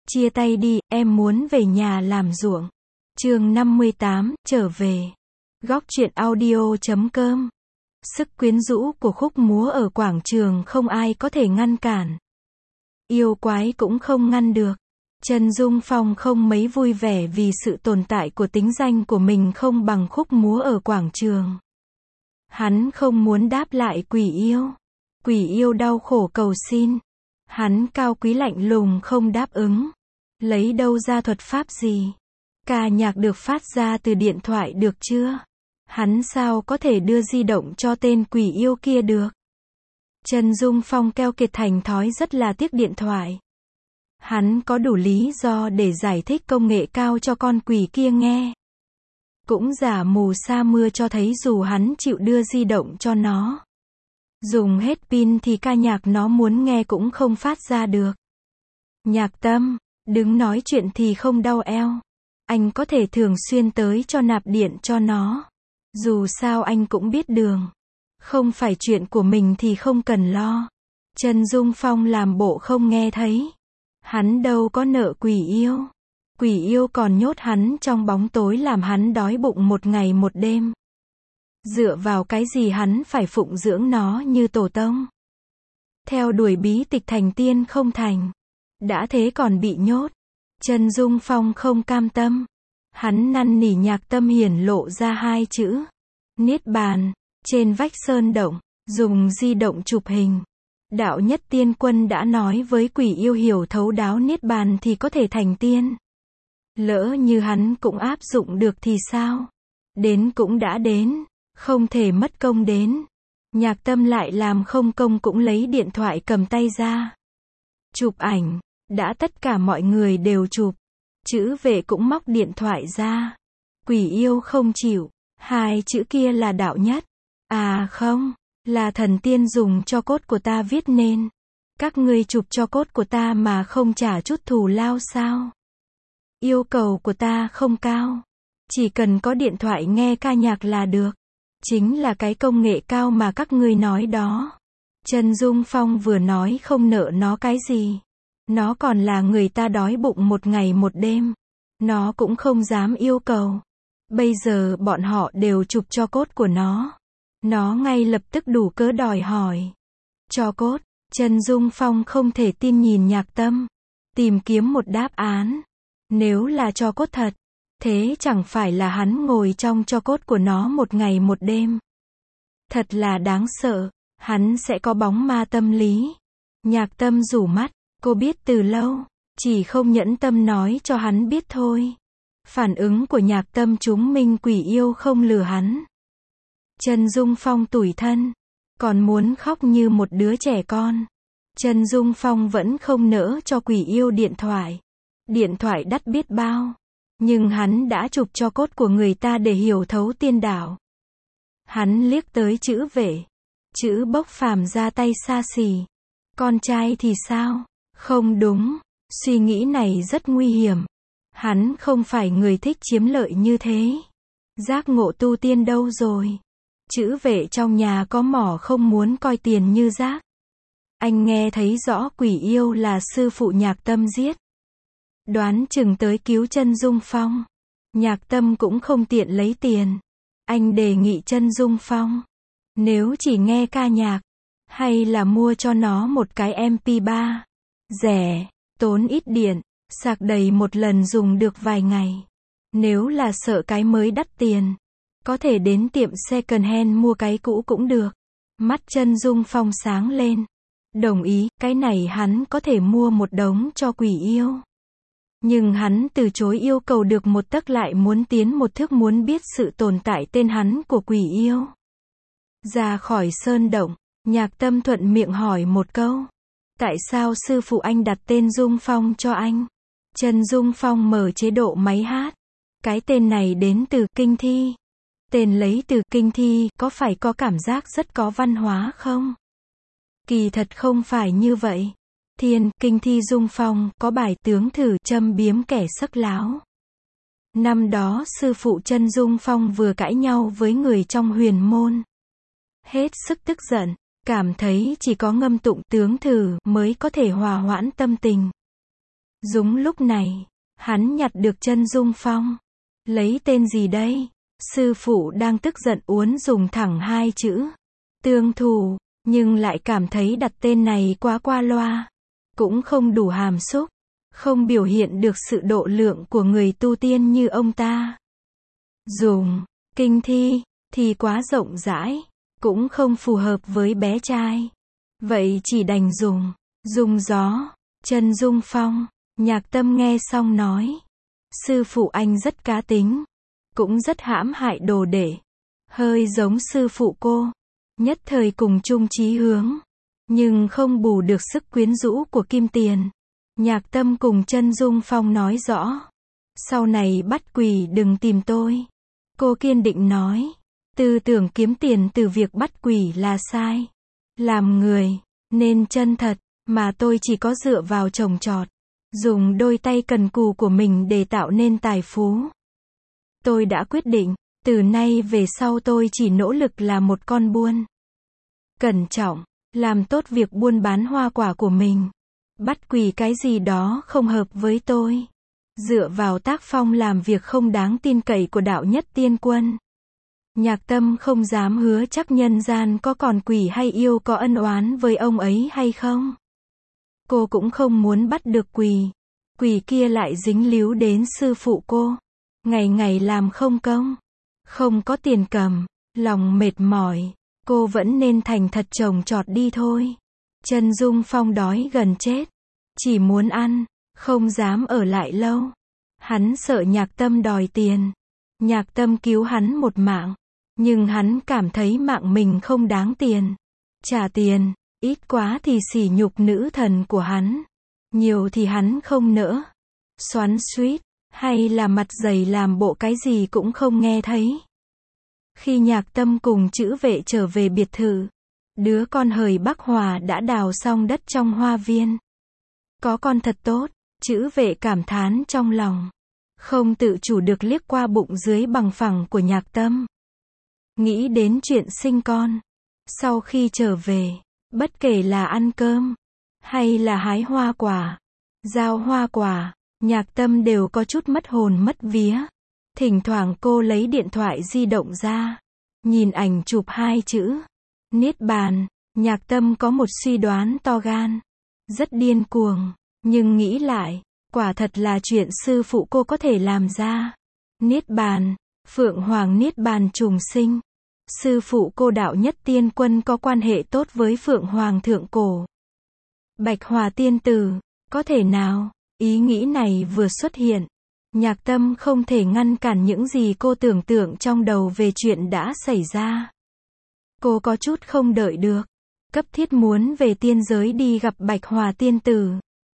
Chia tay đi, em muốn về nhà làm ruộng. Chương 58, trở về. Góc truyện audio.com. Sức quyến rũ của khúc múa ở quảng trường không ai có thể ngăn cản. Yêu quái cũng không ngăn được. Trần Dung Phong không mấy vui vẻ vì sự tồn tại của tính danh của mình không bằng khúc múa ở quảng trường. Hắn không muốn đáp lại quỷ yêu. Quỷ yêu đau khổ cầu xin. Hắn cao quý lạnh lùng không đáp ứng. Lấy đâu ra thuật pháp gì? Ca nhạc được phát ra từ điện thoại được chưa? Hắn sao có thể đưa di động cho tên quỷ yêu kia được? Trần Dung Phong keo kiệt thành thói rất là tiếc điện thoại. Hắn có đủ lý do để giải thích công nghệ cao cho con quỷ kia nghe. Cũng giả mù sa mưa cho thấy dù hắn chịu đưa di động cho nó. Dùng hết pin thì ca nhạc nó muốn nghe cũng không phát ra được. Nhạc Tâm, đứng nói chuyện thì không đau eo. Anh có thể thường xuyên tới cho nạp điện cho nó. Dù sao anh cũng biết đường. Không phải chuyện của mình thì không cần lo. Trần Dung Phong làm bộ không nghe thấy. Hắn đâu có nợ quỷ yêu. Quỷ yêu còn nhốt hắn trong bóng tối làm hắn đói bụng một ngày một đêm. Dựa vào cái gì hắn phải phụng dưỡng nó như tổ tông? Theo đuổi bí tịch thành tiên không thành. Đã thế còn bị nhốt. Trần Dung Phong không cam tâm. Hắn năn nỉ Nhạc Tâm hiển lộ ra hai chữ. Niết bàn. Trên vách sơn động, dùng di động chụp hình. Đạo Nhất Tiên Quân đã nói với quỷ yêu hiểu thấu đáo Niết bàn thì có thể thành tiên. Lỡ như hắn cũng áp dụng được thì sao? Đến cũng đã đến. Không thể mất công đến. Nhạc Tâm lại làm không công cũng lấy điện thoại cầm tay ra. Chụp ảnh. Đã tất cả mọi người đều chụp. Chữ vệ cũng móc điện thoại ra. Quỷ yêu không chịu. Hai chữ kia là đạo nhất. À không. Là thần tiên dùng cho cốt của ta viết nên. Các ngươi chụp cho cốt của ta mà không trả chút thù lao sao? Yêu cầu của ta không cao. Chỉ cần có điện thoại nghe ca nhạc là được. Chính là cái công nghệ cao mà các ngươi nói đó. Trần Dung Phong vừa nói không nợ nó cái gì. Nó còn là người ta đói bụng một ngày một đêm. Nó cũng không dám yêu cầu. Bây giờ bọn họ đều chụp cho cốt của nó. Nó ngay lập tức đủ cớ đòi hỏi. Cho cốt. Trần Dung Phong không thể tin nhìn Nhạc Tâm. Tìm kiếm một đáp án. Nếu là cho cốt thật. Thế chẳng phải là hắn ngồi trong cho cốt của nó một ngày một đêm. Thật là đáng sợ. Hắn sẽ có bóng ma tâm lý. Nhạc Tâm rủ mắt. Cô biết từ lâu. Chỉ không nhẫn tâm nói cho hắn biết thôi. Phản ứng của Nhạc Tâm chúng minh quỷ yêu không lừa hắn. Trần Dung Phong tủi thân. Còn muốn khóc như một đứa trẻ con. Trần Dung Phong vẫn không nỡ cho quỷ yêu điện thoại. Điện thoại đắt biết bao. Nhưng hắn đã chụp cho cốt của người ta để hiểu thấu tiên đạo. Hắn liếc tới chữ vệ. Chữ bốc phàm ra tay xa xỉ. Con trai thì sao? Không đúng. Suy nghĩ này rất nguy hiểm. Hắn không phải người thích chiếm lợi như thế. Giác ngộ tu tiên đâu rồi? Chữ vệ trong nhà có mỏ không muốn coi tiền như rác. Anh nghe thấy rõ quỷ yêu là sư phụ Nhạc Tâm giết. Đoán chừng tới cứu Trần Dung Phong. Nhạc Tâm cũng không tiện lấy tiền. Anh đề nghị Trần Dung Phong. Nếu chỉ nghe ca nhạc. Hay là mua cho nó một cái MP3. Rẻ. Tốn ít điện. Sạc đầy một lần dùng được vài ngày. Nếu là sợ cái mới đắt tiền. Có thể đến tiệm second hand mua cái cũ cũng được. Mắt Trần Dung Phong sáng lên. Đồng ý, cái này hắn có thể mua một đống cho quỷ yêu. Nhưng hắn từ chối yêu cầu được một tấc lại muốn tiến một thước muốn biết sự tồn tại tên hắn của quỷ yêu. Ra khỏi sơn động, Nhạc Tâm thuận miệng hỏi một câu. Tại sao sư phụ anh đặt tên Dung Phong cho anh? Trần Dung Phong mở chế độ máy hát. Cái tên này đến từ kinh thi. Tên lấy từ kinh thi, có phải có cảm giác rất có văn hóa không? Kỳ thật không phải như vậy. Thiên, kinh thi Dung Phong, có bài tướng thử châm biếm kẻ sắc láo. Năm đó sư phụ Trần Dung Phong vừa cãi nhau với người trong huyền môn. Hết sức tức giận, cảm thấy chỉ có ngâm tụng tướng thử mới có thể hòa hoãn tâm tình. Đúng lúc này, hắn nhặt được chân Dung Phong. Lấy tên gì đây? Sư phụ đang tức giận uốn dùng thẳng hai chữ tương thù, nhưng lại cảm thấy đặt tên này quá qua loa, cũng không đủ hàm xúc, không biểu hiện được sự độ lượng của người tu tiên như ông ta. Dùng kinh thi thì quá rộng rãi, cũng không phù hợp với bé trai. Vậy chỉ đành dùng gió, chân Dung Phong. Nhạc Tâm nghe xong nói, sư phụ anh rất cá tính, cũng rất hãm hại đồ đệ, hơi giống sư phụ cô, nhất thời cùng chung chí hướng, nhưng không bù được sức quyến rũ của Kim Tiền. Nhạc Tâm cùng chân Dung Phong nói rõ, sau này bắt quỷ đừng tìm tôi. Cô kiên định nói, tư tưởng kiếm tiền từ việc bắt quỷ là sai. Làm người, nên chân thật, mà tôi chỉ có dựa vào trồng trọt, dùng đôi tay cần cù của mình để tạo nên tài phú. Tôi đã quyết định, từ nay về sau tôi chỉ nỗ lực là một con buôn. Cẩn trọng, làm tốt việc buôn bán hoa quả của mình. Bắt quỷ cái gì đó không hợp với tôi. Dựa vào tác phong làm việc không đáng tin cậy của đạo nhất tiên quân. Nhạc Tâm không dám hứa chắc nhân gian có còn quỷ hay yêu có ân oán với ông ấy hay không. Cô cũng không muốn bắt được quỷ kia lại dính líu đến sư phụ cô. Ngày ngày làm không công, không có tiền cầm, lòng mệt mỏi, cô vẫn nên thành thật trồng trọt đi thôi. Chân Dung Phong đói gần chết, chỉ muốn ăn, không dám ở lại lâu. Hắn sợ Nhạc Tâm đòi tiền. Nhạc Tâm cứu hắn một mạng, nhưng hắn cảm thấy mạng mình không đáng tiền. Trả tiền, ít quá thì sỉ nhục nữ thần của hắn, nhiều thì hắn không nỡ. Xoắn xuýt, hay là mặt dày làm bộ cái gì cũng không nghe thấy. Khi Nhạc Tâm cùng Chữ Vệ trở về biệt thự, đứa con hời Bắc Hòa đã đào xong đất trong hoa viên. Có con thật tốt, Chữ Vệ cảm thán trong lòng, không tự chủ được liếc qua bụng dưới bằng phẳng của Nhạc Tâm. Nghĩ đến chuyện sinh con, sau khi trở về, bất kể là ăn cơm, hay là hái hoa quả, giao hoa quả, Nhạc Tâm đều có chút mất hồn mất vía. Thỉnh thoảng cô lấy điện thoại di động ra, nhìn ảnh chụp hai chữ Niết Bàn. Nhạc Tâm có một suy đoán to gan, rất điên cuồng, nhưng nghĩ lại, quả thật là chuyện sư phụ cô có thể làm ra. Niết Bàn, Phượng Hoàng Niết Bàn trùng sinh. Sư phụ cô đạo nhất tiên quân có quan hệ tốt với Phượng Hoàng thượng cổ. Bạch Hòa tiên tử, có thể nào? Ý nghĩ này vừa xuất hiện, Nhạc Tâm không thể ngăn cản những gì cô tưởng tượng trong đầu về chuyện đã xảy ra. Cô có chút không đợi được, cấp thiết muốn về tiên giới đi gặp Bạch Hòa tiên tử.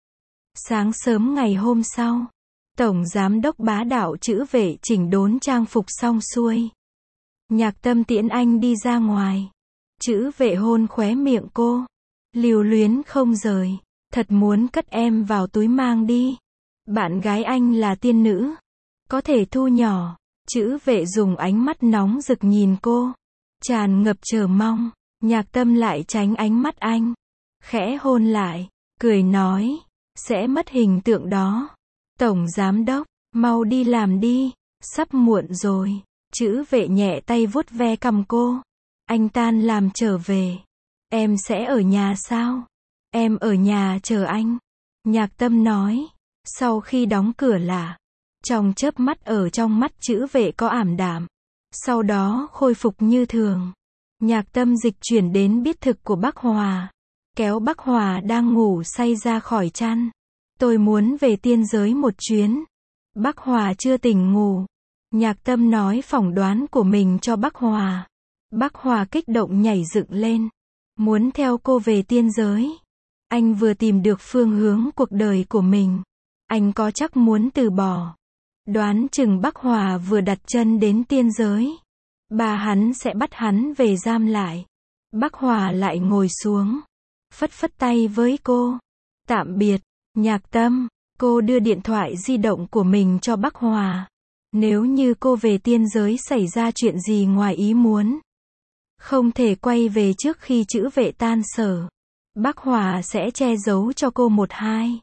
Sáng sớm ngày hôm sau, Tổng Giám đốc bá đạo Chữ Vệ chỉnh đốn trang phục xong xuôi. Nhạc Tâm tiễn anh đi ra ngoài. Chữ Vệ hôn khóe miệng cô, lưu luyến không rời. Thật muốn cất em vào túi mang đi. Bạn gái anh là tiên nữ, có thể thu nhỏ. Chữ Vệ dùng ánh mắt nóng rực nhìn cô, tràn ngập chờ mong. Nhạc Tâm lại tránh ánh mắt anh, khẽ hôn lại, cười nói, sẽ mất hình tượng đó. Tổng Giám đốc, mau đi làm đi, sắp muộn rồi. Chữ Vệ nhẹ tay vuốt ve cằm cô. Anh tan làm trở về. Em sẽ ở nhà sao? Em ở nhà chờ anh. Nhạc Tâm nói. Sau khi đóng cửa là, trong chớp mắt ở trong mắt Chữ Vệ có ảm đạm. Sau đó khôi phục như thường. Nhạc Tâm dịch chuyển đến biết thực của Bắc Hòa. Kéo Bắc Hòa đang ngủ say ra khỏi chăn. Tôi muốn về tiên giới một chuyến. Bắc Hòa chưa tỉnh ngủ. Nhạc Tâm nói phỏng đoán của mình cho Bắc Hòa. Bắc Hòa kích động nhảy dựng lên, muốn theo cô về tiên giới. Anh vừa tìm được phương hướng cuộc đời của mình. Anh có chắc muốn từ bỏ. Đoán chừng Bắc Hòa vừa đặt chân đến tiên giới, bà hắn sẽ bắt hắn về giam lại. Bắc Hòa lại ngồi xuống, phất phất tay với cô. Tạm biệt, Nhạc Tâm. Cô đưa điện thoại di động của mình cho Bắc Hòa. Nếu như cô về tiên giới xảy ra chuyện gì ngoài ý muốn, không thể quay về trước khi Chữ Vệ tan sở, Bắc Hòa sẽ che giấu cho cô 1-2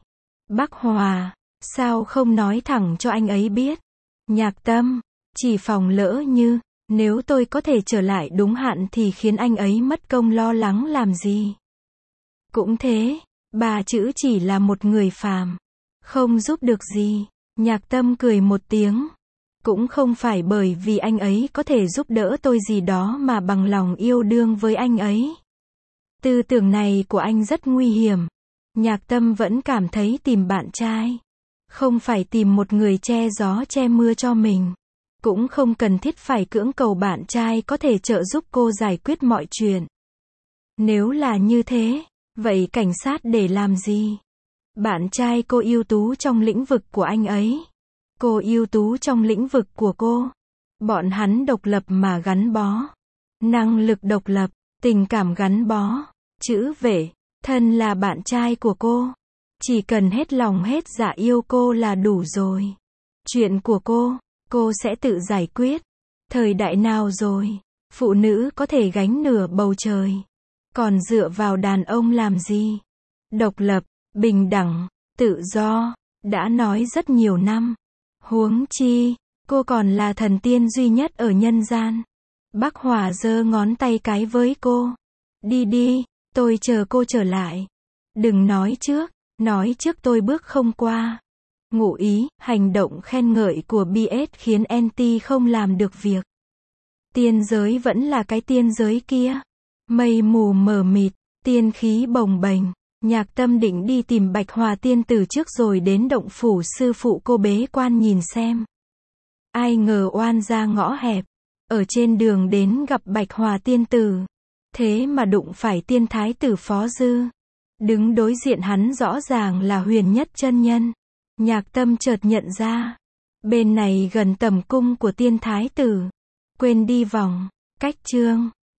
Bắc Hòa, sao không nói thẳng cho anh ấy biết? Nhạc Tâm, chỉ phòng lỡ như, nếu tôi có thể trở lại đúng hạn thì khiến anh ấy mất công lo lắng làm gì? Cũng thế, bà chữ chỉ là một người phàm, không giúp được gì. Nhạc Tâm cười một tiếng. Cũng không phải bởi vì anh ấy có thể giúp đỡ tôi gì đó mà bằng lòng yêu đương với anh ấy. Tư tưởng này của anh rất nguy hiểm. Nhạc Tâm vẫn cảm thấy tìm bạn trai, không phải tìm một người che gió che mưa cho mình. Cũng không cần thiết phải cưỡng cầu bạn trai có thể trợ giúp cô giải quyết mọi chuyện. Nếu là như thế, vậy cảnh sát để làm gì? Bạn trai cô ưu tú trong lĩnh vực của anh ấy. Cô ưu tú trong lĩnh vực của cô. Bọn hắn độc lập mà gắn bó. Năng lực độc lập, tình cảm gắn bó. Chữ vệ, thân là bạn trai của cô. Chỉ cần hết lòng hết dạ yêu cô là đủ rồi. Chuyện của cô sẽ tự giải quyết. Thời đại nào rồi, phụ nữ có thể gánh nửa bầu trời. Còn dựa vào đàn ông làm gì? Độc lập, bình đẳng, tự do, đã nói rất nhiều năm. Huống chi, cô còn là thần tiên duy nhất ở nhân gian. Bắc Hòa giơ ngón tay cái với cô. Đi đi, tôi chờ cô trở lại. Đừng nói trước tôi bước không qua. Ngụ ý, hành động khen ngợi của BS khiến NT không làm được việc. Tiên giới vẫn là cái tiên giới kia. Mây mù mờ mịt, tiên khí bồng bềnh. Nhạc Tâm định đi tìm Bạch Hòa tiên tử trước rồi đến động phủ sư phụ cô bế quan nhìn xem. Ai ngờ oan ra ngõ hẹp. Ở trên đường đến gặp Bạch Hòa tiên tử. Thế mà đụng phải tiên thái tử Phó Dư. Đứng đối diện hắn rõ ràng là Huyền Nhất chân nhân. Nhạc Tâm chợt nhận ra. Bên này gần tầm cung của tiên thái tử. Quên đi vòng. Cách chương.